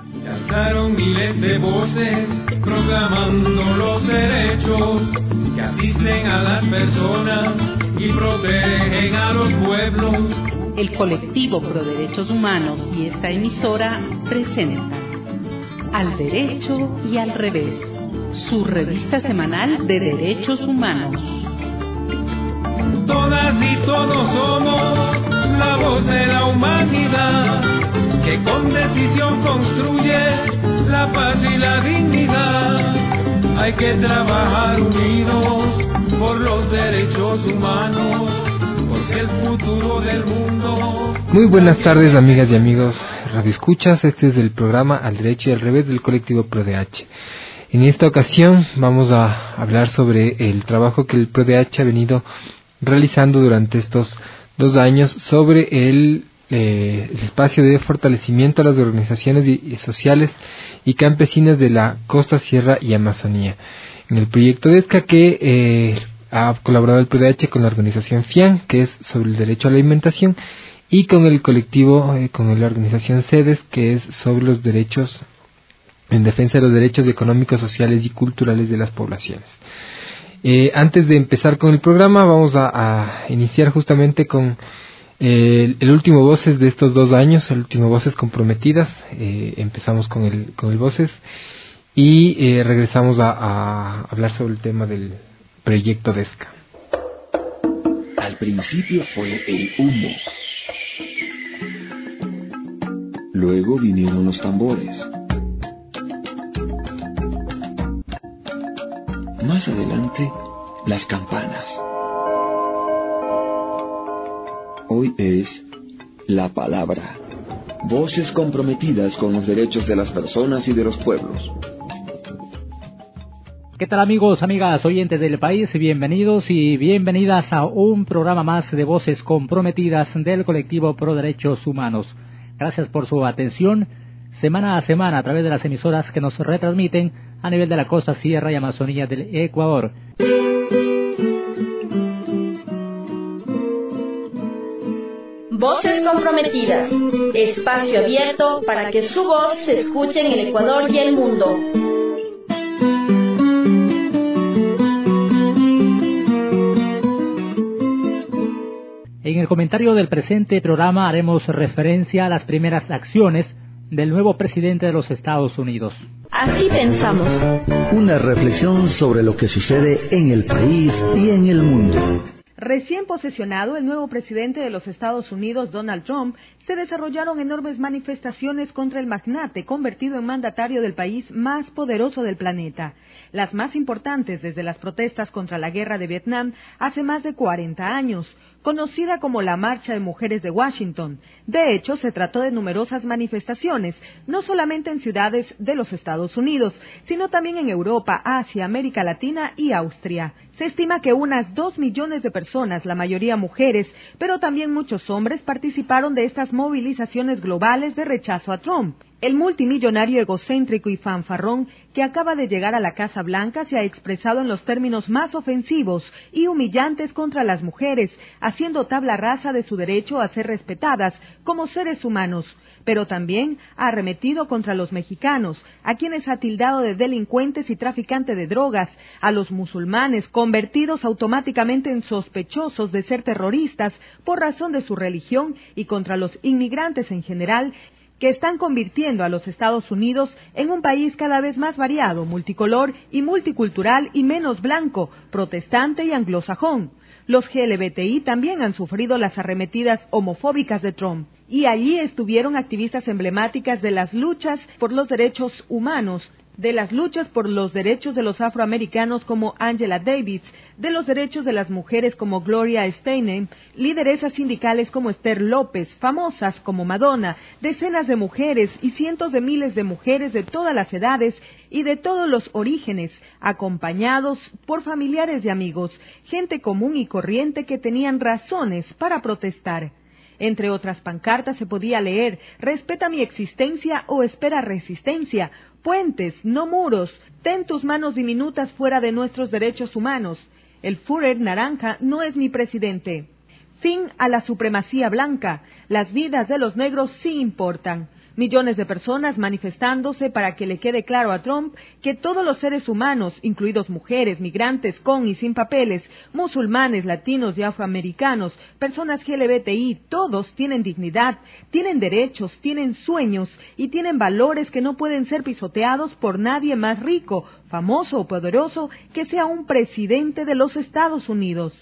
Se alzaron miles de voces proclamando los derechos que asisten a las personas y protegen a los pueblos. El colectivo Pro Derechos Humanos y esta emisora presentan Al Derecho y al Revés, su revista semanal de derechos humanos. Todas y todos somos la voz de la humanidad, que con decisión construye la paz y la dignidad. Hay que trabajar unidos por los derechos humanos, porque el futuro del mundo... Muy buenas tardes, amigas y amigos radioescuchas. Este es el programa Al Derecho y al Revés del colectivo ProDH. En esta ocasión vamos a hablar sobre el trabajo que el ProDH ha venido realizando durante estos 2 años sobre el espacio de fortalecimiento a las organizaciones sociales y campesinas de la costa, sierra y Amazonía. En el proyecto DESCA que ha colaborado el ProDH con la organización FIAN, que es sobre el derecho a la alimentación, y con el colectivo, con la organización CEDES, que es sobre los derechos, en defensa de los derechos económicos, sociales y culturales de las poblaciones. Antes de empezar con el programa, vamos a iniciar justamente con el último Voces de estos 2 años, el último Voces comprometidas. Empezamos con el Voces y regresamos a hablar sobre el tema del proyecto DESCA. Al principio fue el humo. Luego vinieron los tambores. Más adelante, las campanas. Hoy es la palabra. Voces comprometidas con los derechos de las personas y de los pueblos. ¿Qué tal, amigos, amigas, oyentes del país? Bienvenidos y bienvenidas a un programa más de Voces comprometidas del colectivo Pro Derechos Humanos. Gracias por su atención semana a semana a través de las emisoras que nos retransmiten a nivel de la costa, sierra y Amazonía del Ecuador. Voces comprometidas, espacio abierto para que su voz se escuche en el Ecuador y el mundo. En el comentario del presente programa haremos referencia a las primeras acciones del nuevo presidente de los Estados Unidos. Así pensamos. Una reflexión sobre lo que sucede en el país y en el mundo. Recién posesionado, el nuevo presidente de los Estados Unidos, Donald Trump, se desarrollaron enormes manifestaciones contra el magnate convertido en mandatario del país más poderoso del planeta. Las más importantes desde las protestas contra la guerra de Vietnam hace más de 40 años, conocida como la Marcha de Mujeres de Washington. De hecho, se trató de numerosas manifestaciones, no solamente en ciudades de los Estados Unidos, sino también en Europa, Asia, América Latina y Austria. Se estima que unas 2 millones de personas, la mayoría mujeres, pero también muchos hombres, participaron de estas movilizaciones globales de rechazo a Trump. El multimillonario egocéntrico y fanfarrón que acaba de llegar a la Casa Blanca se ha expresado en los términos más ofensivos y humillantes contra las mujeres, haciendo tabla rasa de su derecho a ser respetadas como seres humanos, pero también ha arremetido contra los mexicanos, a quienes ha tildado de delincuentes y traficantes de drogas, a los musulmanes, convertidos automáticamente en sospechosos de ser terroristas por razón de su religión, y contra los inmigrantes en general, que están convirtiendo a los Estados Unidos en un país cada vez más variado, multicolor y multicultural y menos blanco, protestante y anglosajón. Los LGBTI también han sufrido las arremetidas homofóbicas de Trump, y allí estuvieron activistas emblemáticas de las luchas por los derechos humanos, de las luchas por los derechos de los afroamericanos como Angela Davis, de los derechos de las mujeres como Gloria Steinem, lideresas sindicales como Esther López, famosas como Madonna, decenas de mujeres y cientos de miles de mujeres de todas las edades y de todos los orígenes, acompañados por familiares y amigos, gente común y corriente que tenían razones para protestar. Entre otras pancartas se podía leer: respeta mi existencia o espera resistencia, puentes, no muros, ten tus manos diminutas fuera de nuestros derechos humanos, el Führer naranja no es mi presidente. Fin a la supremacía blanca, las vidas de los negros sí importan. Millones de personas manifestándose para que le quede claro a Trump que todos los seres humanos, incluidos mujeres, migrantes con y sin papeles, musulmanes, latinos y afroamericanos, personas LGBTI, todos tienen dignidad, tienen derechos, tienen sueños y tienen valores que no pueden ser pisoteados por nadie más rico, famoso o poderoso que sea un presidente de los Estados Unidos.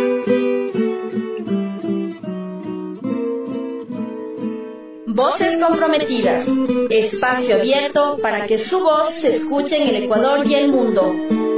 Voces comprometidas. Espacio abierto para que su voz se escuche en el Ecuador y el mundo.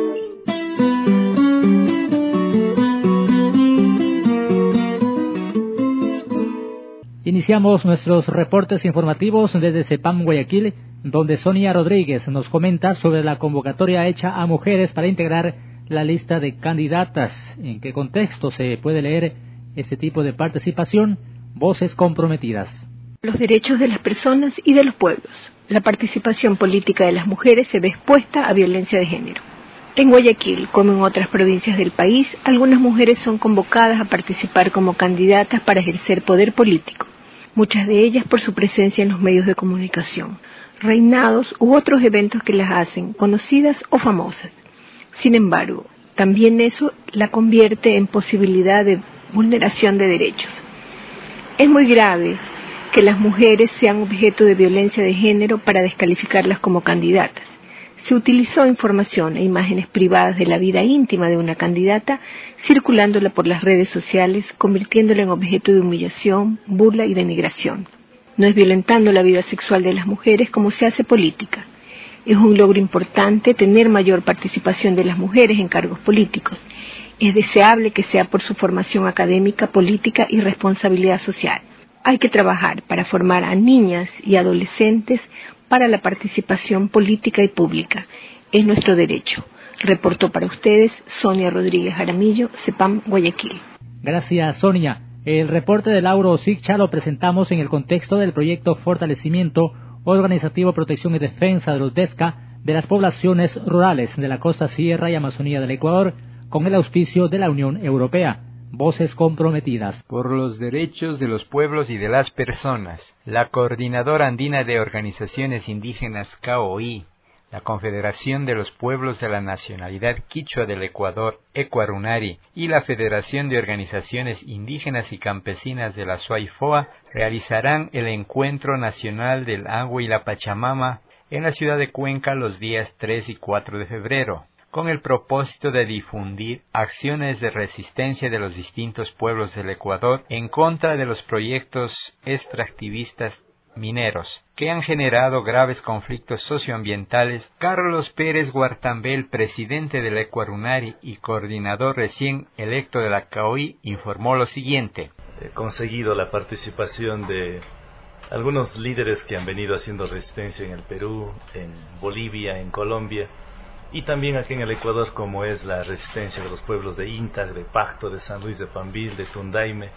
Iniciamos nuestros reportes informativos desde CEPAM Guayaquil, donde Sonia Rodríguez nos comenta sobre la convocatoria hecha a mujeres para integrar la lista de candidatas. ¿En qué contexto se puede leer este tipo de participación? Voces comprometidas. Los derechos de las personas y de los pueblos. La participación política de las mujeres se ve expuesta a violencia de género. En Guayaquil, como en otras provincias del país, algunas mujeres son convocadas a participar como candidatas para ejercer poder político, muchas de ellas por su presencia en los medios de comunicación, reinados u otros eventos que las hacen conocidas o famosas. Sin embargo, también eso la convierte en posibilidad de vulneración de derechos. Es muy grave que las mujeres sean objeto de violencia de género para descalificarlas como candidatas. Se utilizó información e imágenes privadas de la vida íntima de una candidata, circulándola por las redes sociales, convirtiéndola en objeto de humillación, burla y denigración. No es violentando la vida sexual de las mujeres como se hace política. Es un logro importante tener mayor participación de las mujeres en cargos políticos. Es deseable que sea por su formación académica, política y responsabilidad social. Hay que trabajar para formar a niñas y adolescentes para la participación política y pública. Es nuestro derecho. Reportó para ustedes Sonia Rodríguez Jaramillo, CEPAM Guayaquil. Gracias, Sonia. El reporte de Lauro Siccha lo presentamos en el contexto del proyecto Fortalecimiento Organizativo, Protección y Defensa de los DESCA de las poblaciones rurales de la costa sierra y Amazonía del Ecuador, con el auspicio de la Unión Europea. Voces comprometidas. Por los derechos de los pueblos y de las personas, la Coordinadora Andina de Organizaciones Indígenas CAOI, la Confederación de los Pueblos de la Nacionalidad Quichua del Ecuador, Ecuarunari, y la Federación de Organizaciones Indígenas y Campesinas de la SUAIFOA realizarán el Encuentro Nacional del Agua y la Pachamama en la ciudad de Cuenca los días 3 y 4 de febrero. Con el propósito de difundir acciones de resistencia de los distintos pueblos del Ecuador en contra de los proyectos extractivistas mineros, que han generado graves conflictos socioambientales. Carlos Pérez Guartambel, presidente del Ecuarunari y coordinador recién electo de la CAOI, informó lo siguiente. He conseguido la participación de algunos líderes que han venido haciendo resistencia en el Perú, en Bolivia, en Colombia, y también aquí en el Ecuador, como es la resistencia de los pueblos de Intag, de Pacto, de San Luis de Pambil, de Tundaime,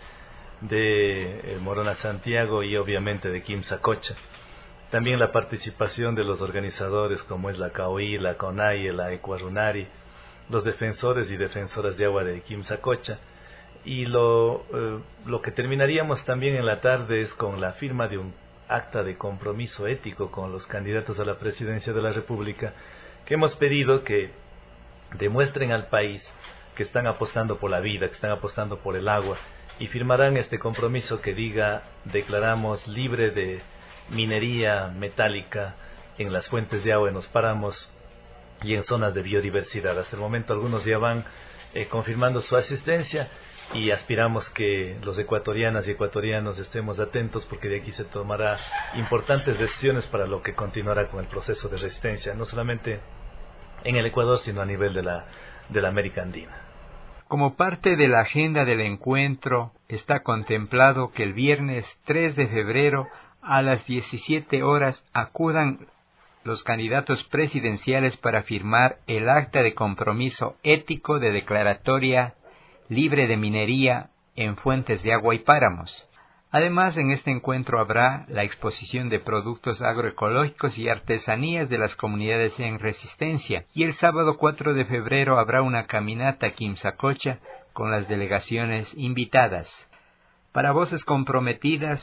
de Morona Santiago y obviamente de Quimsacocha. También la participación de los organizadores como es la CAOI, la CONAIE, la Ecuarunari, los defensores y defensoras de agua de Quimsacocha. Y lo que terminaríamos también en la tarde es con la firma de un acta de compromiso ético con los candidatos a la presidencia de la República, que hemos pedido que demuestren al país que están apostando por la vida, que están apostando por el agua, y firmarán este compromiso que diga: declaramos libre de minería metálica en las fuentes de agua, en los páramos y en zonas de biodiversidad. Hasta el momento algunos ya van confirmando su asistencia, y aspiramos que los ecuatorianas y ecuatorianos estemos atentos, porque de aquí se tomará importantes decisiones para lo que continuará con el proceso de resistencia, no solamente en el Ecuador, sino a nivel de la América Andina. Como parte de la agenda del encuentro, está contemplado que el viernes 3 de febrero a las 17 horas acudan los candidatos presidenciales para firmar el acta de compromiso ético de declaratoria libre de minería en fuentes de agua y páramos. Además, en este encuentro habrá la exposición de productos agroecológicos y artesanías de las comunidades en resistencia, y el sábado 4 de febrero habrá una caminata a Quimsacocha con las delegaciones invitadas. Para Voces Comprometidas,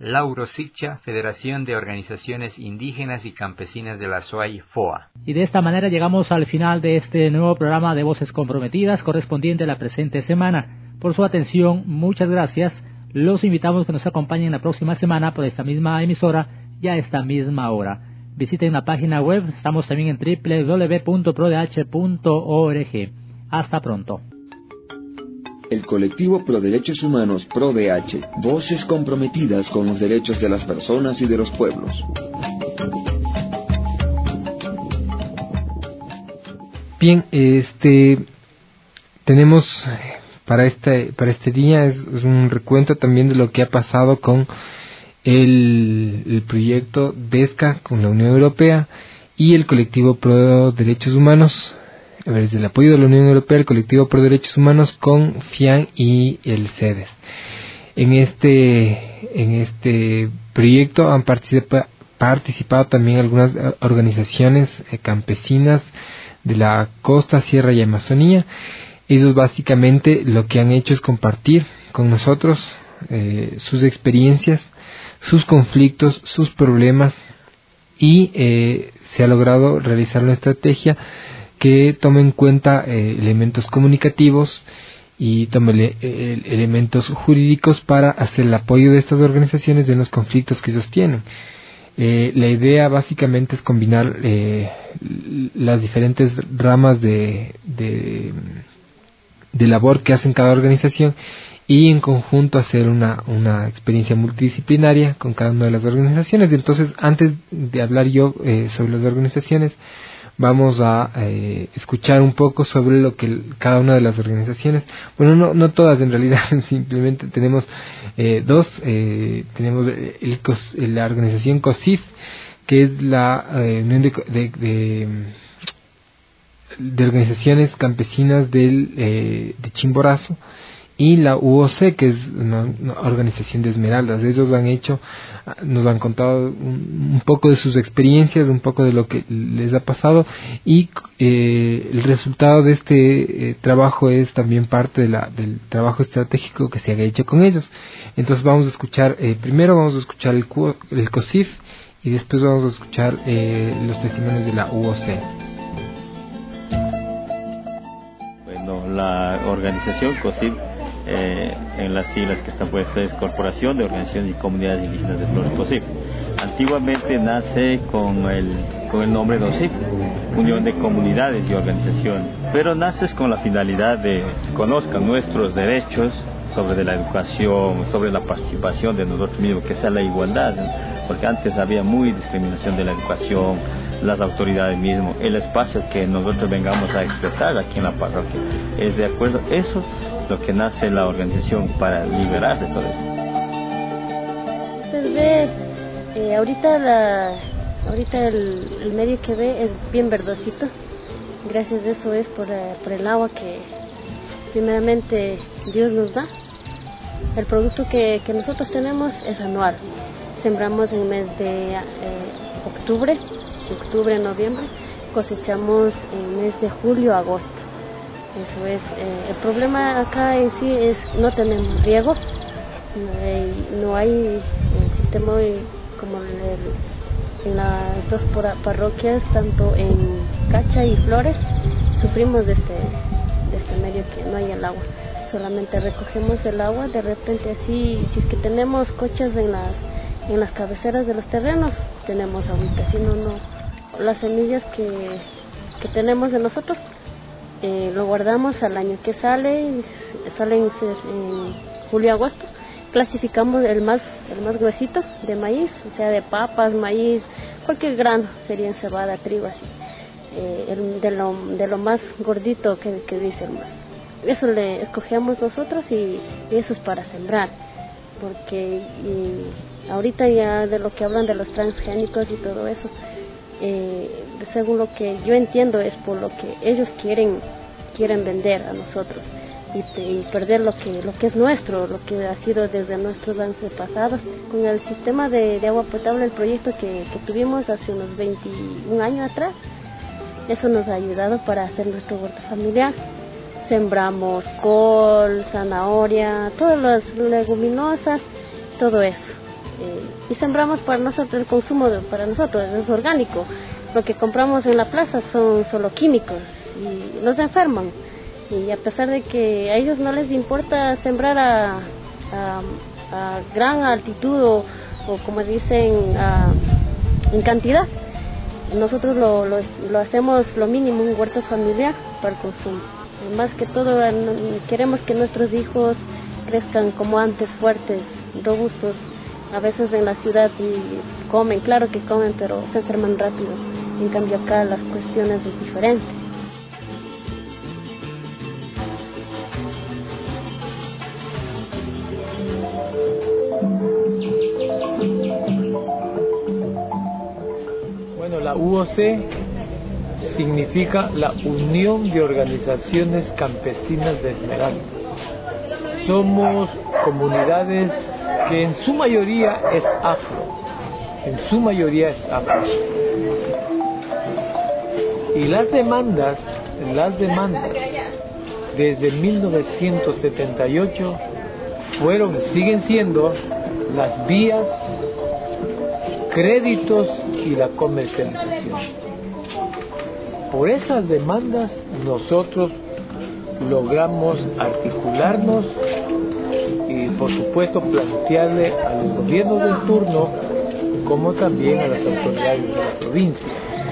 Lauro Siccha, Federación de Organizaciones Indígenas y Campesinas de la SOAI, FOA. Y de esta manera llegamos al final de este nuevo programa de Voces Comprometidas correspondiente a la presente semana. Por su atención, muchas gracias. Los invitamos a que nos acompañen la próxima semana por esta misma emisora y a esta misma hora. Visiten la página web, estamos también en www.prodh.org. Hasta pronto. El colectivo Pro Derechos Humanos ProDH, voces comprometidas con los derechos de las personas y de los pueblos. Bien, tenemos para este día es un recuento también de lo que ha pasado con el proyecto DESCA con la Unión Europea y el colectivo Pro Derechos Humanos. Desde el apoyo de la Unión Europea, el colectivo Pro Derechos Humanos con FIAN y el CEDES. En este proyecto han participado también algunas organizaciones campesinas de la costa, sierra y Amazonía. Ellos básicamente lo que han hecho es compartir con nosotros sus experiencias, sus conflictos, sus problemas, y se ha logrado realizar una estrategia que tome en cuenta elementos comunicativos y tome elementos jurídicos para hacer el apoyo de estas organizaciones en los conflictos que ellos tienen. La idea básicamente es combinar las diferentes ramas de labor que hacen cada organización y en conjunto hacer una experiencia multidisciplinaria con cada una de las organizaciones. Entonces, antes de hablar yo sobre las organizaciones, vamos a escuchar un poco sobre lo que cada una de las organizaciones, bueno, no todas en realidad, simplemente tenemos dos. Tenemos la organización COSIF, que es la Unión de Organizaciones Campesinas de Chimborazo, y la UOC, que es una organización de esmeraldas. Ellos nos han contado un poco de sus experiencias, un poco de lo que les ha pasado, y el resultado de este trabajo es también parte del trabajo estratégico que se ha hecho con ellos. Entonces vamos a escuchar, primero vamos a escuchar el COSIF y después vamos a escuchar los testimonios de la UOC. Bueno, la organización COSIF, en las siglas que está puesta, es Corporación de Organizaciones y Comunidades Indígenas de Flores COSIF. Antiguamente nace con el nombre de OSIF, Unión de Comunidades y Organizaciones, pero nace con la finalidad de que conozcan nuestros derechos sobre la educación, sobre la participación de nosotros mismos, que sea la igualdad, ¿no? Porque antes había muy discriminación de la educación, las autoridades mismas, el espacio que nosotros vengamos a expresar aquí en la parroquia. Es de acuerdo, eso es lo que nace la organización, para liberar de todo eso. Usted ve, ahorita el medio que ve es bien verdosito. Gracias a eso es por el agua que primeramente Dios nos da. El producto que nosotros tenemos es anual. Sembramos en el mes de octubre, noviembre, cosechamos en el mes de julio, agosto. Eso es, el problema acá en sí es no tenemos riego, no hay sistema como en las dos parroquias, tanto en Cacha y Flores, sufrimos de este medio que no hay el agua. Solamente recogemos el agua, de repente así, si es que tenemos cochas en las cabeceras de los terrenos, tenemos agüita, si no, las semillas que tenemos de nosotros, lo guardamos al año que salen en julio-agosto, clasificamos el más gruesito de maíz, o sea, de papas, maíz, cualquier grano, sería cebada, trigo, así, de lo más gordito que dice el más. Eso le escogemos nosotros y eso es para sembrar, porque ahorita ya de lo que hablan de los transgénicos y todo eso, según lo que yo entiendo es por lo que ellos quieren vender a nosotros y perder lo que es nuestro, lo que ha sido desde nuestros antepasados. Con el sistema de agua potable, el proyecto que tuvimos hace unos 21 años atrás, eso nos ha ayudado para hacer nuestro huerto familiar. Sembramos col, zanahoria, todas las leguminosas, todo eso. y sembramos para nosotros el consumo, para nosotros es orgánico. Lo que compramos en la plaza son solo químicos y nos enferman. Y a pesar de que a ellos no les importa sembrar a gran altitud o como dicen en cantidad, nosotros lo hacemos lo mínimo, un huerto familiar para el consumo. Más que todo queremos que nuestros hijos crezcan como antes, fuertes, robustos. A veces en la ciudad comen, claro que comen, pero se enferman rápido. En cambio acá las cuestiones es diferente. Bueno, la UOC significa la Unión de Organizaciones Campesinas de Esmeraldas. Somos comunidades que en su mayoría es afro, y las demandas desde 1978 siguen siendo las vías, créditos y la comercialización. Por esas demandas nosotros logramos articularnos y por supuesto plantearle a los gobiernos del turno como también a las autoridades de la provincia.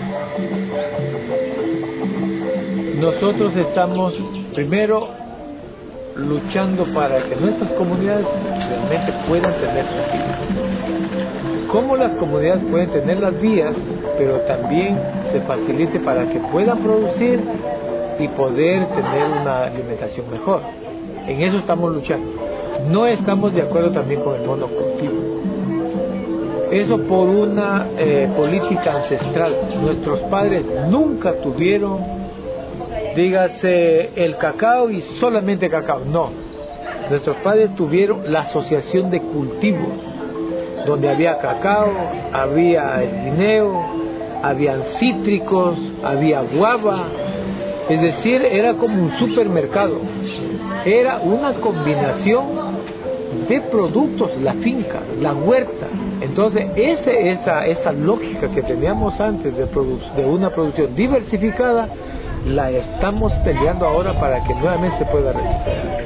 Nosotros estamos primero luchando para que nuestras comunidades realmente puedan tener sus vías. ¿Cómo las comunidades pueden tener las vías, pero también se facilite para que puedan producir y poder tener una alimentación mejor? En eso estamos luchando. No estamos de acuerdo también con el monocultivo. Eso por una política ancestral. Nuestros padres nunca tuvieron, dígase, el cacao y solamente cacao. No. Nuestros padres tuvieron la asociación de cultivos, donde había cacao, había el guineo, habían cítricos, había guava. Es decir, era como un supermercado. Era una combinación de productos, la finca, la huerta. Entonces, esa lógica que teníamos antes de una producción diversificada, la estamos peleando ahora para que nuevamente se pueda recuperar.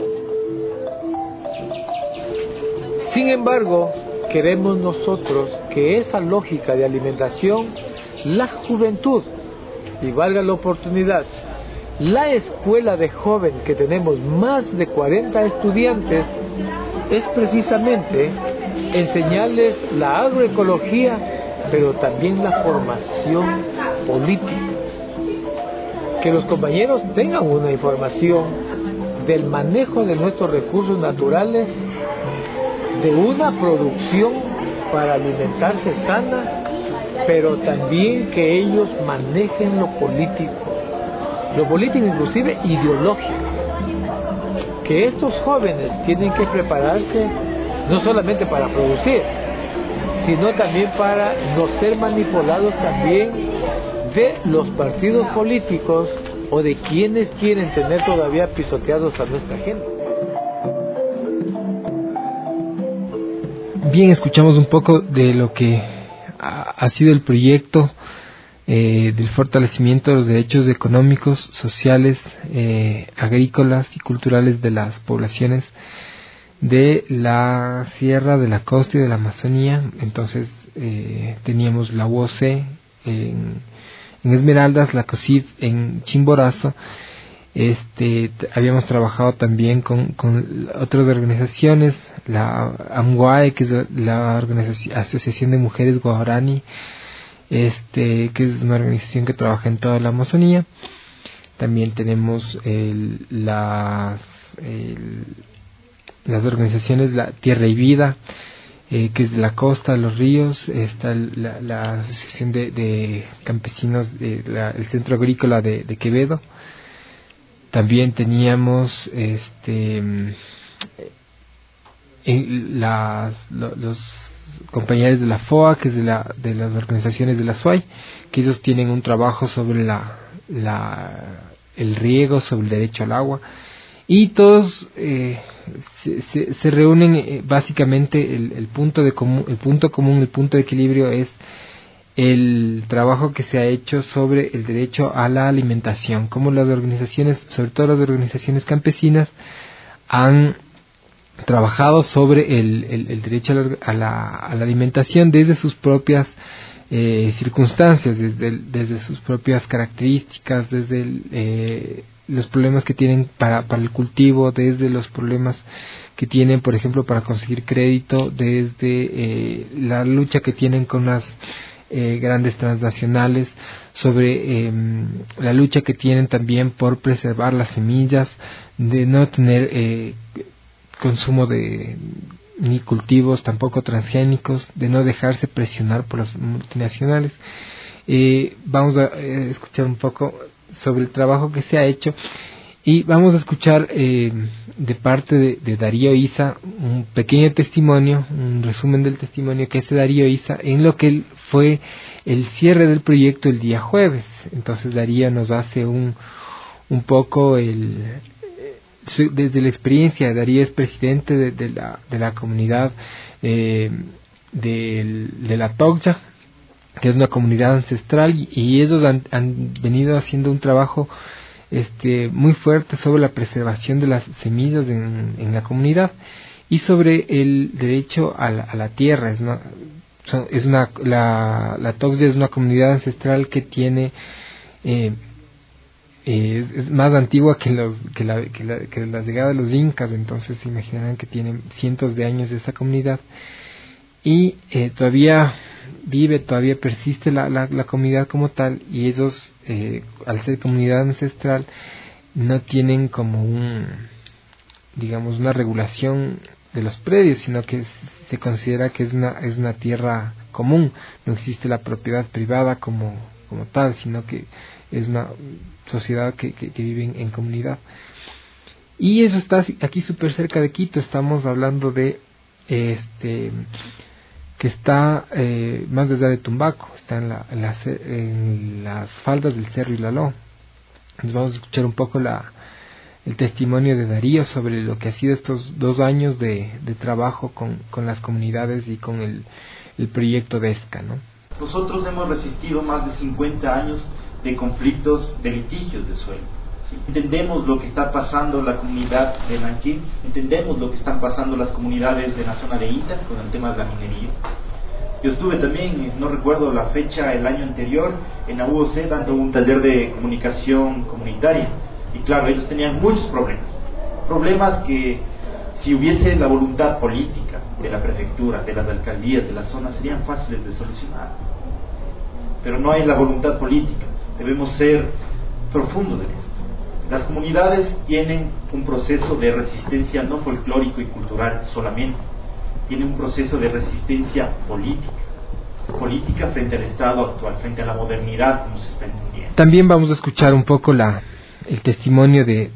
Sin embargo, queremos nosotros que esa lógica de alimentación, la juventud, y valga la oportunidad, la escuela de joven que tenemos más de 40 estudiantes, es precisamente enseñarles la agroecología, pero también la formación política. Que los compañeros tengan una información del manejo de nuestros recursos naturales, de una producción para alimentarse sana, pero también que ellos manejen lo político inclusive ideológico. Que estos jóvenes tienen que prepararse no solamente para producir, sino también para no ser manipulados también de los partidos políticos o de quienes quieren tener todavía pisoteados a nuestra gente. Bien, escuchamos un poco de lo que ha sido el proyecto del fortalecimiento de los derechos económicos, sociales, agrícolas y culturales de las poblaciones de la sierra, de la costa y de la Amazonía. Entonces teníamos la UOC en Esmeraldas, la COSIF en Chimborazo. Habíamos trabajado también con otras organizaciones, la AMGUAE, que es la Asociación de Mujeres Guarani, que es una organización que trabaja en toda la Amazonía. También tenemos las organizaciones La Tierra y Vida, que es de la costa, de los ríos. Está la Asociación de Campesinos, el Centro Agrícola de Quevedo. También teníamos los compañeros de la FOA, que es de las organizaciones de la SUAY, que ellos tienen un trabajo sobre el riego, sobre el derecho al agua, y todos se reúnen básicamente el punto común, el punto de equilibrio es el trabajo que se ha hecho sobre el derecho a la alimentación, como las organizaciones, sobre todo las organizaciones campesinas, han trabajado sobre el derecho a la alimentación desde sus propias circunstancias, desde sus propias características, desde los problemas que tienen para el cultivo, desde los problemas que tienen, por ejemplo, para conseguir crédito, desde la lucha que tienen con las grandes transnacionales, sobre la lucha que tienen también por preservar las semillas, de no tener consumo ni cultivos tampoco transgénicos, de no dejarse presionar por las multinacionales. Vamos a escuchar un poco sobre el trabajo que se ha hecho y vamos a escuchar de parte de Darío Isa un pequeño testimonio, un resumen del testimonio que hace Darío Isa en lo que fue el cierre del proyecto el día jueves. Entonces Darío nos hace un poco desde la experiencia. Darío es presidente de la comunidad de la Togya, que es una comunidad ancestral, y ellos han venido haciendo un trabajo muy fuerte sobre la preservación de las semillas en la comunidad y sobre el derecho a la tierra. La Togya es una comunidad ancestral que tiene es más antigua que la llegada de los incas, entonces se imaginarán que tienen cientos de años de esa comunidad y todavía persiste la comunidad como tal, y ellos al ser comunidad ancestral no tienen como una regulación de los predios, sino que se considera que es una tierra común, no existe la propiedad privada como tal, sino que es una sociedad que vive en comunidad. Y eso está aquí súper cerca de Quito. Estamos hablando de que está más allá de Tumbaco, está en las faldas del Cerro Ilaló. Nos vamos a escuchar un poco el testimonio de Darío sobre lo que ha sido estos 2 años de trabajo con las comunidades y con el proyecto de ESCA, ¿no? Nosotros hemos resistido más de 50 años de conflictos, de litigios de suelo. ¿Sí? Entendemos lo que está pasando la comunidad de Nanquín, entendemos lo que están pasando las comunidades de la zona de Inta con el tema de la minería. Yo estuve también, no recuerdo la fecha, el año anterior, en la UOC dando un taller de comunicación comunitaria. Y claro, ellos tenían muchos problemas que si hubiese la voluntad política de la prefectura, de las alcaldías, de la zona, serían fáciles de solucionar. Pero no hay la voluntad política, debemos ser profundos en esto. Las comunidades tienen un proceso de resistencia no folclórico y cultural solamente, tienen un proceso de resistencia política frente al Estado actual, frente a la modernidad como se está entendiendo. También vamos a escuchar un poco el testimonio de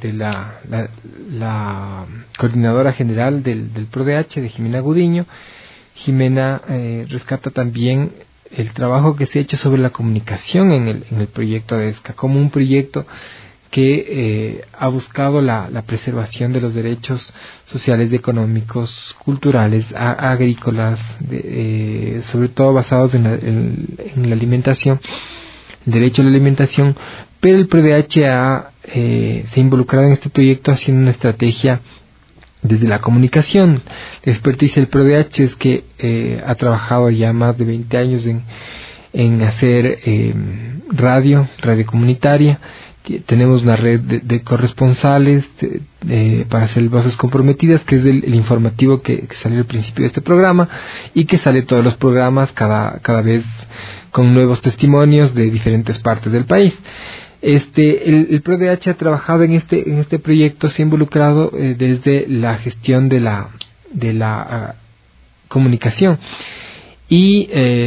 la coordinadora general del PRODH, de Jimena Gudiño. Jimena rescata también el trabajo que se ha hecho sobre la comunicación en el proyecto de ESCA, como un proyecto que ha buscado la preservación de los derechos sociales, económicos, culturales, agrícolas, sobre todo basados en la alimentación, el derecho a la alimentación, pero el PRODH se ha involucrado en este proyecto haciendo una estrategia desde la comunicación. La expertise del PRODH es que ha trabajado ya más de 20 años en hacer radio comunitaria. Tenemos una red de corresponsales para hacer Voces Comprometidas, que es el informativo que salió al principio de este programa y que sale todos los programas cada vez con nuevos testimonios de diferentes partes del país. El PRODH ha trabajado en este proyecto, se ha involucrado desde la gestión de la comunicación, y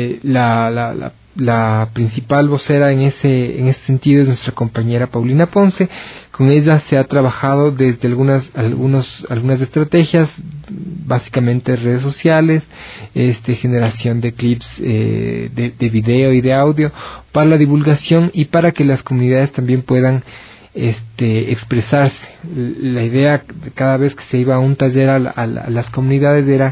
la principal vocera en ese sentido es nuestra compañera Paulina Ponce. Con ella se ha trabajado desde algunas estrategias, básicamente redes sociales, generación de clips de video y de audio para la divulgación y para que las comunidades también puedan expresarse. La idea cada vez que se iba a un taller a las comunidades era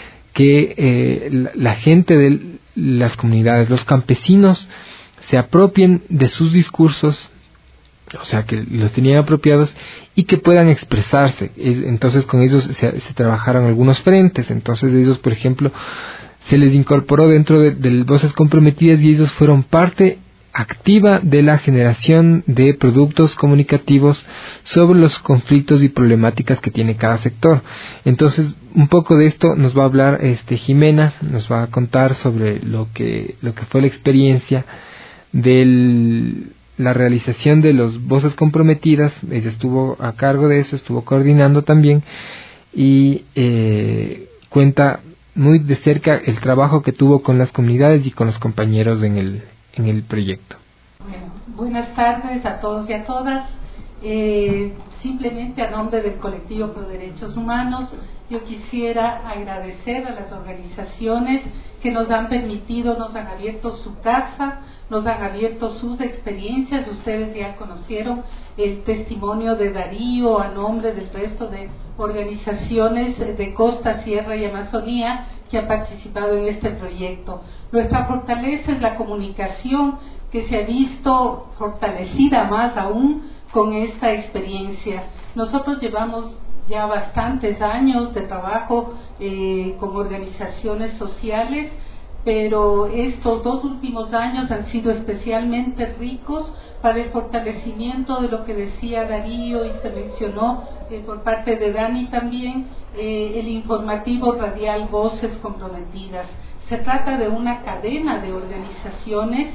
que la gente de las comunidades, los campesinos, se apropien de sus discursos, o sea, que los tenían apropiados y que puedan expresarse. Entonces con ellos se trabajaron algunos frentes. Entonces ellos, por ejemplo, se les incorporó dentro de Voces Comprometidas y ellos fueron parte activa de la generación de productos comunicativos sobre los conflictos y problemáticas que tiene cada sector. Entonces, un poco de esto nos va a hablar Jimena, nos va a contar sobre lo que fue la experiencia de la realización de los Voces Comprometidas. Ella estuvo a cargo de eso, estuvo coordinando también y cuenta muy de cerca el trabajo que tuvo con las comunidades y con los compañeros en el proyecto. Bueno, buenas tardes a todos y a todas. Simplemente a nombre del Colectivo Pro Derechos Humanos, yo quisiera agradecer a las organizaciones que nos han permitido, nos han abierto su casa, nos han abierto sus experiencias. Ustedes ya conocieron el testimonio de Darío a nombre del resto de organizaciones de Costa, Sierra y Amazonía que han participado en este proyecto. Nuestra fortaleza es la comunicación, que se ha visto fortalecida más aún con esta experiencia. Nosotros llevamos ya bastantes años de trabajo con organizaciones sociales, pero estos 2 últimos años han sido especialmente ricos para el fortalecimiento de lo que decía Darío y se mencionó por parte de Dani también, el informativo radial Voces Comprometidas. Se trata de una cadena de organizaciones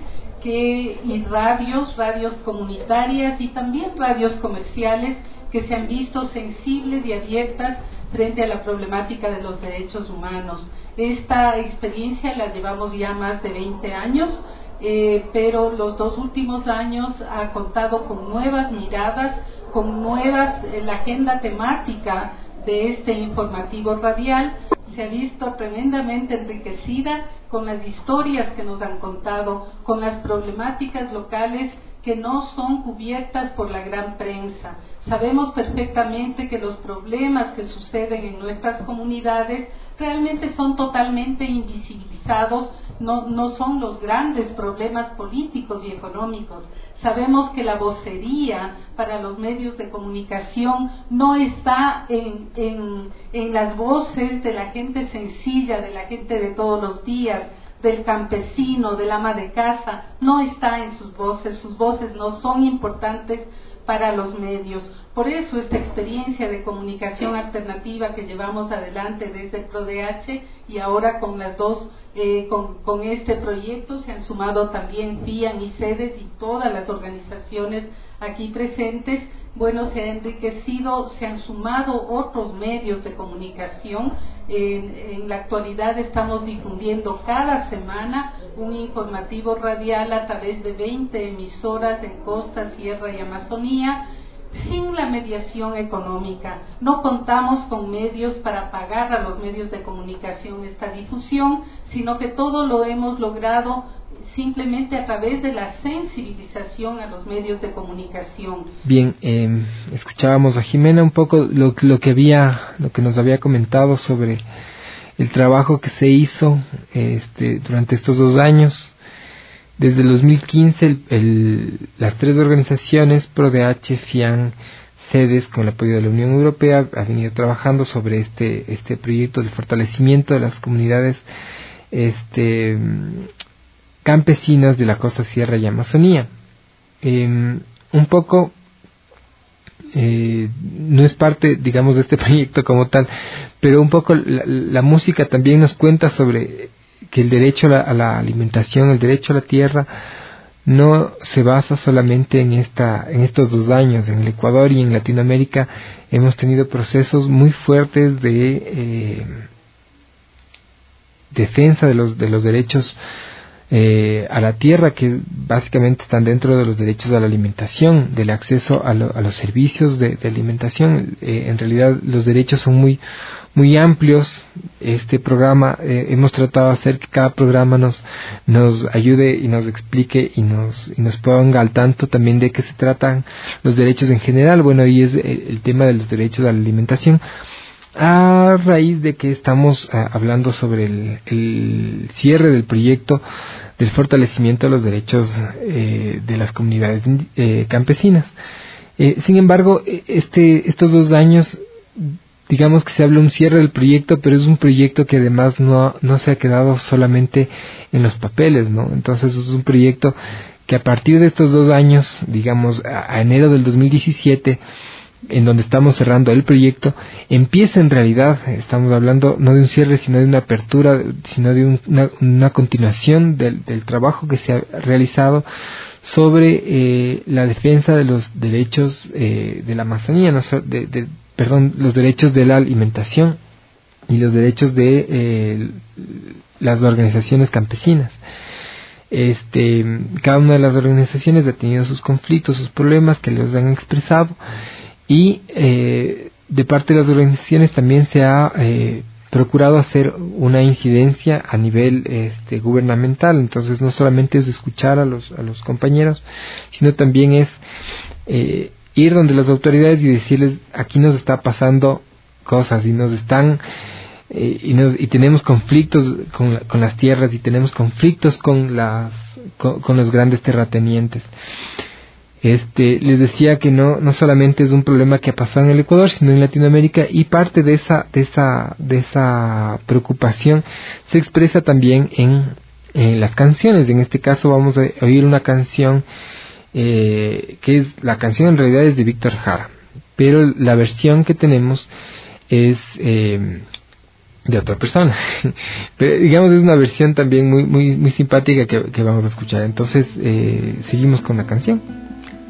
y radios comunitarias y también radios comerciales que se han visto sensibles y abiertas frente a la problemática de los derechos humanos. Esta experiencia la llevamos ya más de 20 años, pero los 2 últimos años ha contado con nuevas miradas, con la agenda temática de este informativo radial se ha visto tremendamente enriquecida con las historias que nos han contado, con las problemáticas locales que no son cubiertas por la gran prensa. Sabemos perfectamente que los problemas que suceden en nuestras comunidades realmente son totalmente invisibilizados, no son los grandes problemas políticos y económicos. Sabemos que la vocería para los medios de comunicación no está en las voces de la gente sencilla, de la gente de todos los días, del campesino, del ama de casa, no está en sus voces no son importantes para los medios. Por eso esta experiencia de comunicación alternativa que llevamos adelante desde el PRODH y ahora con las dos, con este proyecto se han sumado también FIAN y SEDES y todas las organizaciones aquí presentes. Bueno, se ha enriquecido, se han sumado otros medios de comunicación. En la actualidad estamos difundiendo cada semana un informativo radial a través de 20 emisoras en Costa, Sierra y Amazonía, sin la mediación económica. No contamos con medios para pagar a los medios de comunicación esta difusión, sino que todo lo hemos logrado simplemente a través de la sensibilización a los medios de comunicación. Bien, escuchábamos a Jimena un poco lo que nos había comentado sobre el trabajo que se hizo durante estos 2 años. Desde el 2015 las 3 organizaciones, PRODH, FIAN, SEDES, con el apoyo de la Unión Europea, han venido trabajando sobre este proyecto de fortalecimiento de las comunidades campesinas de la Costa, Sierra y Amazonía. Un poco no es parte, digamos, de este proyecto como tal, pero un poco la música también nos cuenta sobre que el derecho a la alimentación, el derecho a la tierra, no se basa solamente en estos 2 años. En el Ecuador y en Latinoamérica hemos tenido procesos muy fuertes de defensa de los derechos a la tierra, que básicamente están dentro de los derechos a la alimentación, del acceso a los servicios de alimentación. En realidad los derechos son muy amplios. Este programa hemos tratado de hacer que cada programa nos ayude y nos explique y nos ponga al tanto también de qué se tratan los derechos en general. Bueno, y es el tema de los derechos a la alimentación, a raíz de que estamos hablando sobre el cierre del proyecto del fortalecimiento de los derechos de las comunidades campesinas. Sin embargo, estos 2 años, digamos que se habla un cierre del proyecto, pero es un proyecto que además no se ha quedado solamente en los papeles, ¿no? Entonces es un proyecto que a partir de estos 2 años, digamos a enero del 2017, en donde estamos cerrando el proyecto, empieza en realidad, estamos hablando no de un cierre, sino de una apertura, sino de una continuación del trabajo que se ha realizado sobre la defensa de los derechos de la Amazonía, los derechos de la alimentación y los derechos de las organizaciones campesinas. Cada una de las organizaciones ha tenido sus conflictos, sus problemas que los han expresado, y de parte de las organizaciones también se ha procurado hacer una incidencia a nivel gubernamental. Entonces no solamente es escuchar a los compañeros, sino también es ir donde las autoridades y decirles: aquí nos está pasando cosas y nos están y tenemos conflictos con las tierras, y tenemos conflictos con los grandes terratenientes. Les decía que no solamente es un problema que ha pasado en el Ecuador, sino en Latinoamérica, y parte de esa preocupación se expresa también en las canciones. En este caso vamos a oír una canción que es, la canción en realidad es de Víctor Jara, pero la versión que tenemos es de otra persona. Pero digamos es una versión también muy simpática que vamos a escuchar. Entonces seguimos con la canción.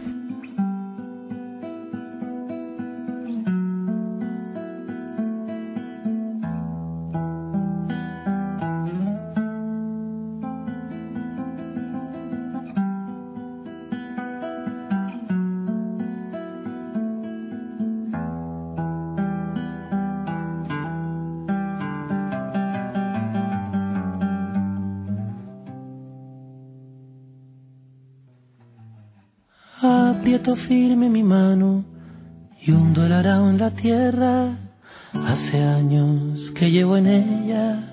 Aprieto firme mi mano y hundo el arao en la tierra. Hace años que llevo en ella.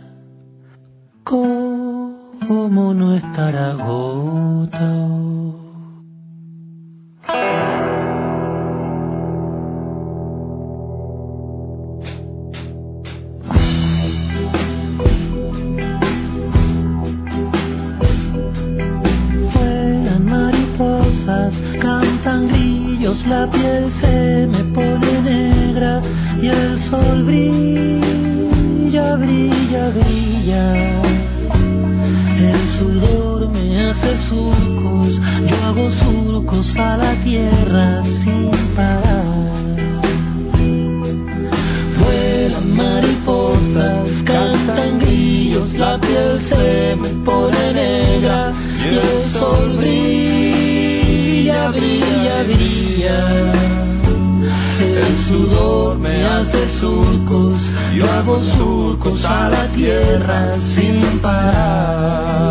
¿Cómo no estar agotado? Cantan grillos, la piel se me pone negra y el sol brilla, brilla, brilla. El sudor me hace surcos, yo hago surcos a la tierra sin parar. Vuelan mariposas, cantan grillos, la piel se me pone negra y el sol brilla, brilla, brilla. El sudor me hace surcos, yo hago surcos a la tierra sin parar.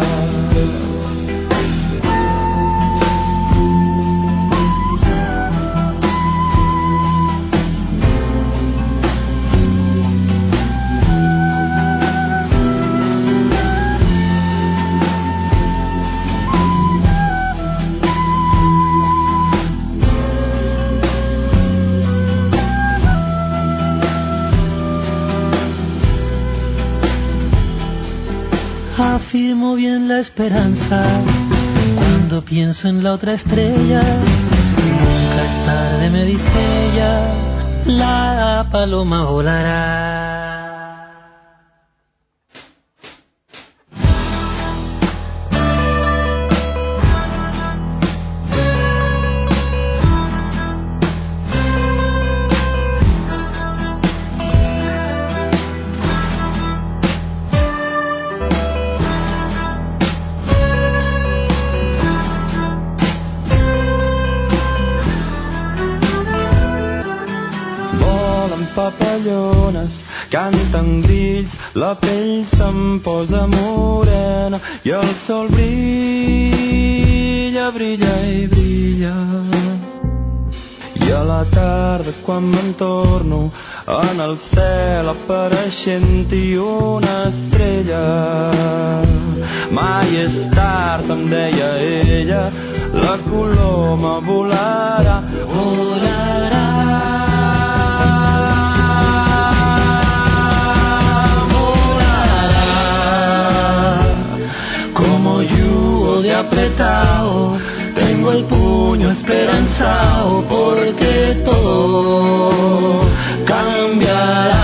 Afirmo bien la esperanza cuando pienso en la otra estrella. Nunca es tarde, me dice ella, la paloma volará. canten grills, la pell se'm posa morena i el sol brilla, brilla i brilla. I a la tarda quan me'n torno en el cel apareixent-hi una estrella. Mai és tard, em deia ella, la coloma volarà, volarà. Como yugo de apretado, tengo el puño esperanzado porque todo cambiará.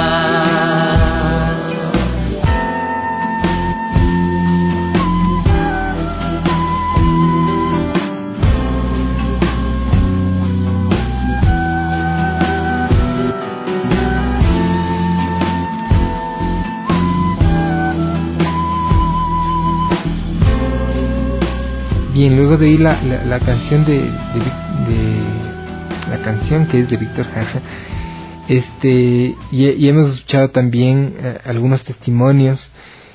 Bien, luego de oír la canción de la canción que es de Víctor Jara, y hemos escuchado también algunos testimonios,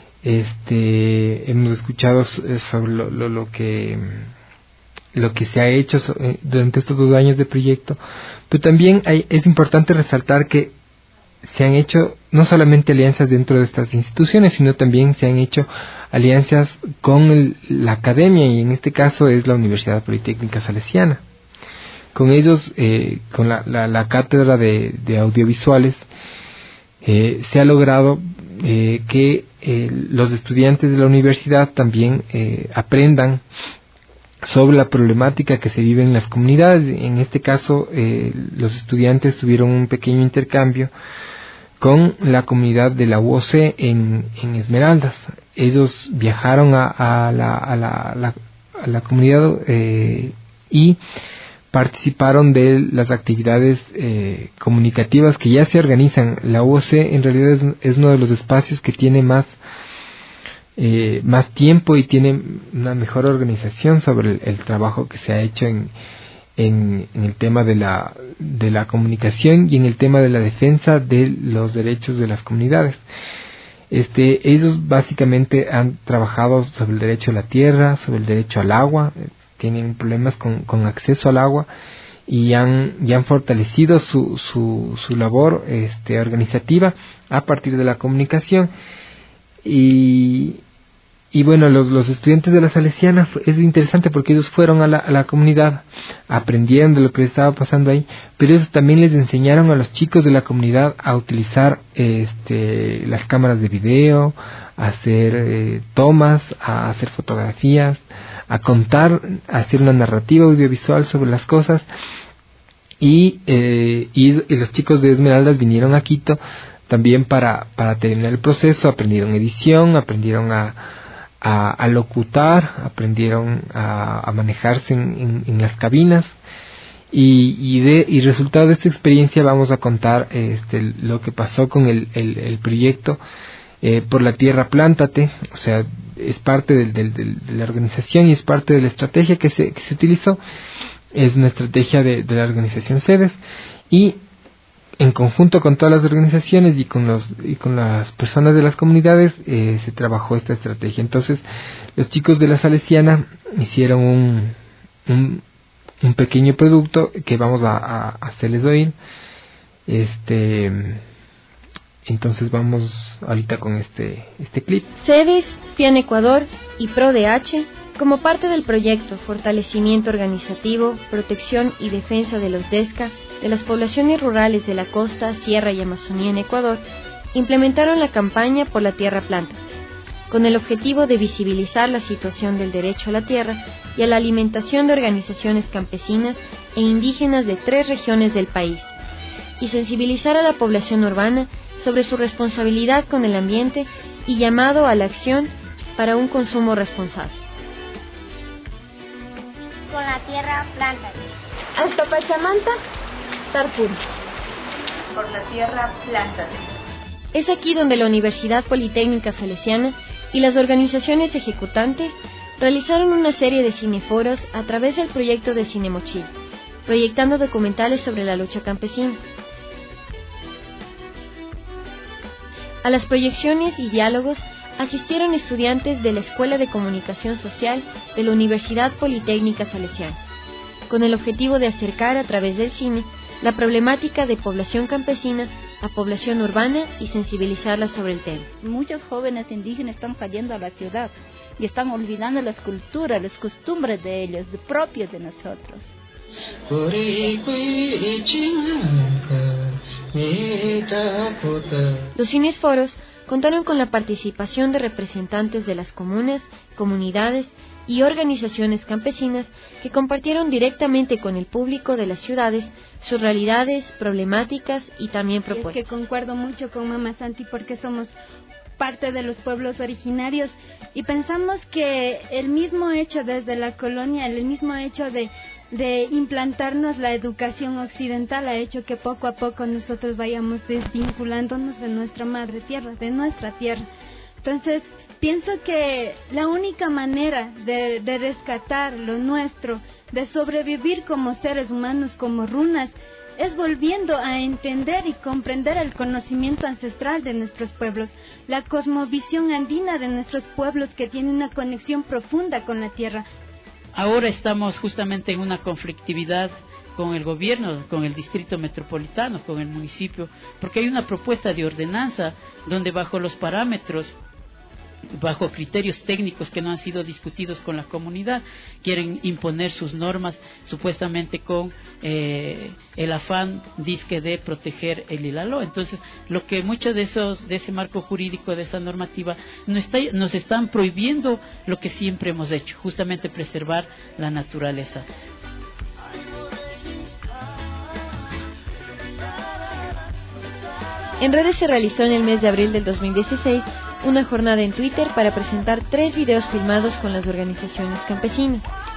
hemos escuchado sobre lo que se ha hecho durante estos 2 años de proyecto, pero también es importante resaltar que se han hecho no solamente alianzas dentro de estas instituciones, sino también se han hecho alianzas con la academia, y en este caso es la Universidad Politécnica Salesiana. Con ellos, con la cátedra de audiovisuales, se ha logrado que los estudiantes de la universidad también aprendan sobre la problemática que se vive en las comunidades. En este caso, los estudiantes tuvieron un pequeño intercambio con la comunidad de la UOC en Esmeraldas. Ellos viajaron a la comunidad y participaron de las actividades comunicativas que ya se organizan. La UOC en realidad es uno de los espacios que tiene más tiempo y tiene una mejor organización sobre el trabajo que se ha hecho en el tema de la comunicación y en el tema de la defensa de los derechos de las comunidades. Ellos básicamente han trabajado sobre el derecho a la tierra, sobre el derecho al agua, tienen problemas con acceso al agua, y han fortalecido su labor organizativa a partir de la comunicación. Y bueno, los estudiantes de la Salesiana es interesante porque ellos fueron a la comunidad, aprendieron de lo que les estaba pasando ahí, pero ellos también les enseñaron a los chicos de la comunidad a utilizar las cámaras de video, a hacer tomas, a hacer fotografías, a contar, a hacer una narrativa audiovisual sobre las cosas. Y los chicos de Esmeraldas vinieron a Quito también para terminar el proceso, aprendieron edición, aprendieron a locutar, aprendieron a manejarse en las cabinas, y resultado de esta experiencia vamos a contar lo que pasó con el proyecto Por la Tierra Plántate. O sea, es parte de la organización y es parte de la estrategia que se utilizó. Es una estrategia de la organización SEDES, y en conjunto con todas las organizaciones y con las personas de las comunidades se trabajó esta estrategia. Entonces los chicos de la Salesiana hicieron un pequeño producto que vamos a hacerles oír. Entonces vamos ahorita con este clip. SEDES, FIAN Ecuador y PRODH, como parte del proyecto Fortalecimiento Organizativo, Protección y Defensa de los DESCA, de las poblaciones rurales de la costa, sierra y Amazonía en Ecuador, implementaron la campaña Por la Tierra Plántate, con el objetivo de visibilizar la situación del derecho a la tierra y a la alimentación de organizaciones campesinas e indígenas de 3 regiones del país, y sensibilizar a la población urbana sobre su responsabilidad con el ambiente y llamado a la acción para un consumo responsable. Con la tierra, plántate. Hasta Pachamanta, Tarpur. Por la tierra, plántate. Es aquí donde la Universidad Politécnica Salesiana y las organizaciones ejecutantes realizaron una serie de cineforos a través del proyecto de Cinemochil, proyectando documentales sobre la lucha campesina. A las proyecciones y diálogos asistieron estudiantes de la Escuela de Comunicación Social de la Universidad Politécnica Salesiana, con el objetivo de acercar a través del cine la problemática de población campesina a población urbana y sensibilizarla sobre el tema. Muchos jóvenes indígenas están cayendo a la ciudad y están olvidando las culturas, las costumbres de ellos, propios de nosotros. Los cinesforos contaron con la participación de representantes de las comunas, comunidades y organizaciones campesinas que compartieron directamente con el público de las ciudades sus realidades, problemáticas y también propuestas. Es que concuerdo mucho con Mamá Santi porque somos parte de los pueblos originarios y pensamos que el mismo hecho desde la colonia, el mismo hecho de implantarnos la educación occidental ha hecho que poco a poco nosotros vayamos desvinculándonos de nuestra madre tierra, de nuestra tierra. Entonces, pienso que la única manera de rescatar lo nuestro, de sobrevivir como seres humanos, como runas, es volviendo a entender y comprender el conocimiento ancestral de nuestros pueblos, la cosmovisión andina de nuestros pueblos que tiene una conexión profunda con la tierra. Ahora estamos justamente en una conflictividad con el gobierno, con el distrito metropolitano, con el municipio, porque hay una propuesta de ordenanza donde bajo los parámetros, bajo criterios técnicos que no han sido discutidos con la comunidad, quieren imponer sus normas supuestamente con el afán disque de proteger el Ilaló. Entonces, lo que mucho de ese marco jurídico, de esa normativa, nos están prohibiendo lo que siempre hemos hecho, justamente preservar la naturaleza. En redes se realizó en el mes de abril del 2016 una jornada en Twitter para presentar 3 videos filmados con las organizaciones campesinas.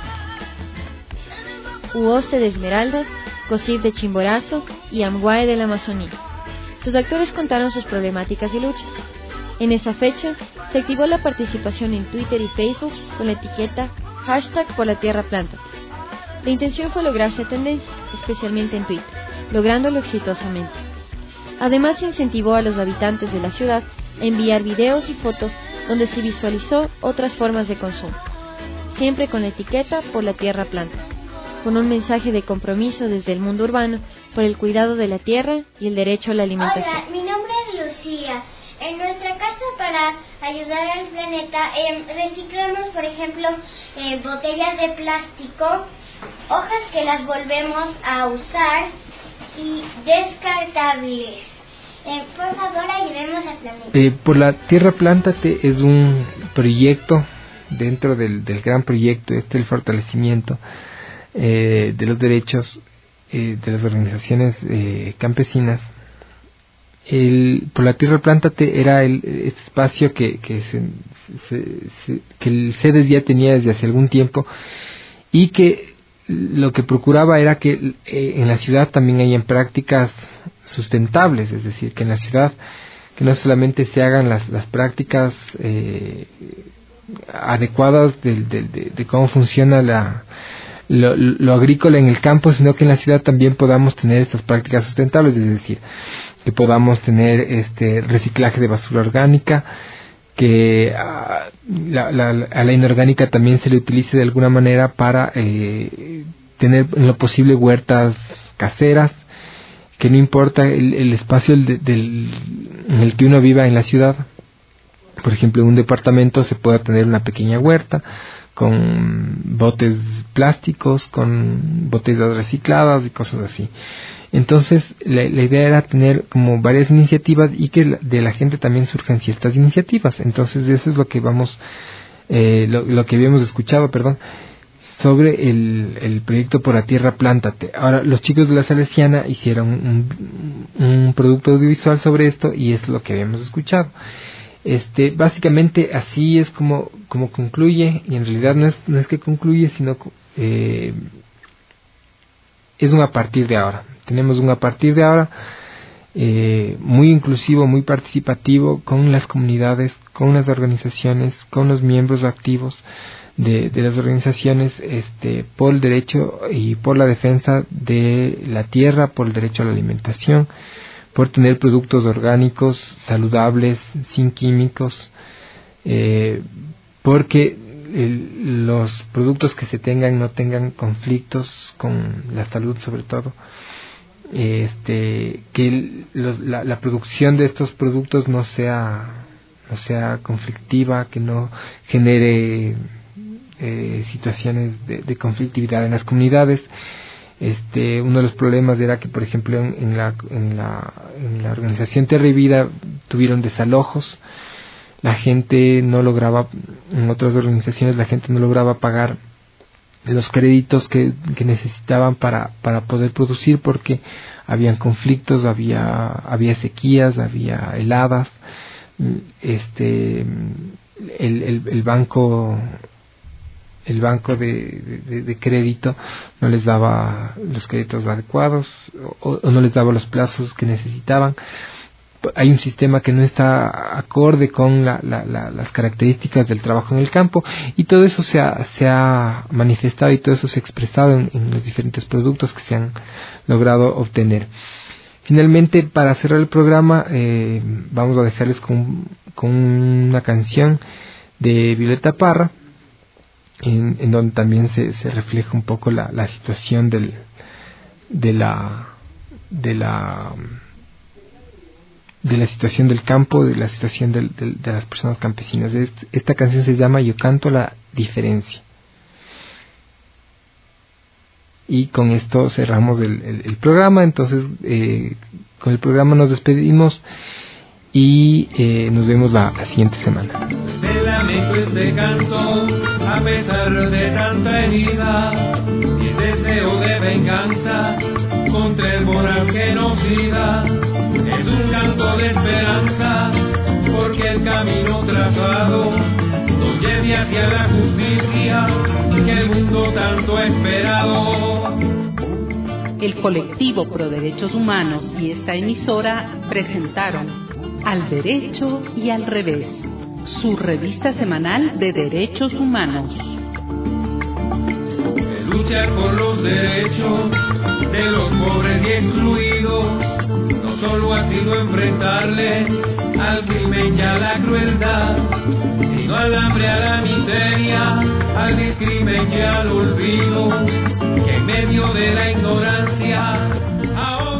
UOCE de Esmeraldas, COSIF de Chimborazo y AMGUAE de la Amazonía. Sus actores contaron sus problemáticas y luchas. En esa fecha se activó la participación en Twitter y Facebook con la etiqueta #PorLaTierraPlántate. La intención fue lograrse tendencia, especialmente en Twitter, lográndolo exitosamente. Además, se incentivó a los habitantes de la ciudad a enviar videos y fotos donde se visualizó otras formas de consumo, siempre con la etiqueta #PorLaTierraPlántate, con un mensaje de compromiso desde el mundo urbano por el cuidado de la tierra y el derecho a la alimentación. Hola, mi nombre es Lucía. En nuestra casa, para ayudar al planeta, reciclamos, por ejemplo, botellas de plástico, hojas que las volvemos a usar y descartables. Por favor, ayudemos al planeta. Por la Tierra Plántate es un proyecto dentro del gran proyecto, el fortalecimiento de los derechos de las organizaciones campesinas. Por la Tierra Plántate era este espacio que el CEDES ya tenía desde hace algún tiempo y que lo que procuraba era que en la ciudad también hayan prácticas sustentables, es decir, que en la ciudad que no solamente se hagan las prácticas adecuadas de cómo funciona lo agrícola en el campo, sino que en la ciudad también podamos tener estas prácticas sustentables, es decir, que podamos tener reciclaje de basura orgánica, que a la inorgánica también se le utilice de alguna manera para tener en lo posible huertas caseras, que no importa el espacio en el que uno viva en la ciudad, por ejemplo en un departamento se pueda tener una pequeña huerta con botes plásticos, con botellas recicladas y cosas así. Entonces la idea era tener como varias iniciativas y que de la gente también surjan ciertas iniciativas. Entonces eso es lo que lo que habíamos escuchado, sobre el proyecto Por la Tierra Plántate. Ahora los chicos de la Salesiana hicieron un producto audiovisual sobre esto y es lo que habíamos escuchado. Básicamente así es como concluye, y en realidad no es que concluye, sino es un a partir de ahora. Tenemos un a partir de ahora muy inclusivo, muy participativo con las comunidades, con las organizaciones, con los miembros activos de las organizaciones por el derecho y por la defensa de la tierra, por el derecho a la alimentación, por tener productos orgánicos, saludables, sin químicos, porque los productos que se tengan no tengan conflictos con la salud, sobre todo. Que la producción de estos productos no sea conflictiva, que no genere situaciones de conflictividad en las comunidades. Uno de los problemas era que, por ejemplo, en la organización Tierra y Vida tuvieron desalojos. La gente no lograba, en otras organizaciones la gente no lograba pagar los créditos que necesitaban para poder producir, porque habían conflictos, había sequías, había heladas. El banco de crédito no les daba los créditos adecuados o no les daba los plazos que necesitaban. Hay un sistema que no está acorde con las características del trabajo en el campo, y todo eso se ha manifestado y todo eso se ha expresado en los diferentes productos que se han logrado obtener. Finalmente, para cerrar el programa, vamos a dejarles con una canción de Violeta Parra, en donde también se refleja un poco la situación de la situación del campo, de la situación de las personas campesinas. Esta canción se llama Yo canto la diferencia. Y con esto cerramos el programa. Entonces, con el programa nos despedimos y nos vemos la siguiente semana. Te lamento este canto, a pesar de tanta herida, y el deseo de venganza contra el voraz genocida. Es un canto de esperanza, porque el camino trazado nos lleve hacia la justicia que el mundo tanto ha esperado. El colectivo Pro Derechos Humanos y esta emisora presentaron Al Derecho y al Revés, su revista semanal de derechos humanos. Luchar por los derechos de los pobres y excluidos no solo ha sido enfrentarle al crimen y a la crueldad, sino al hambre, a la miseria, al discrimen y al olvido, que en medio de la ignorancia ahora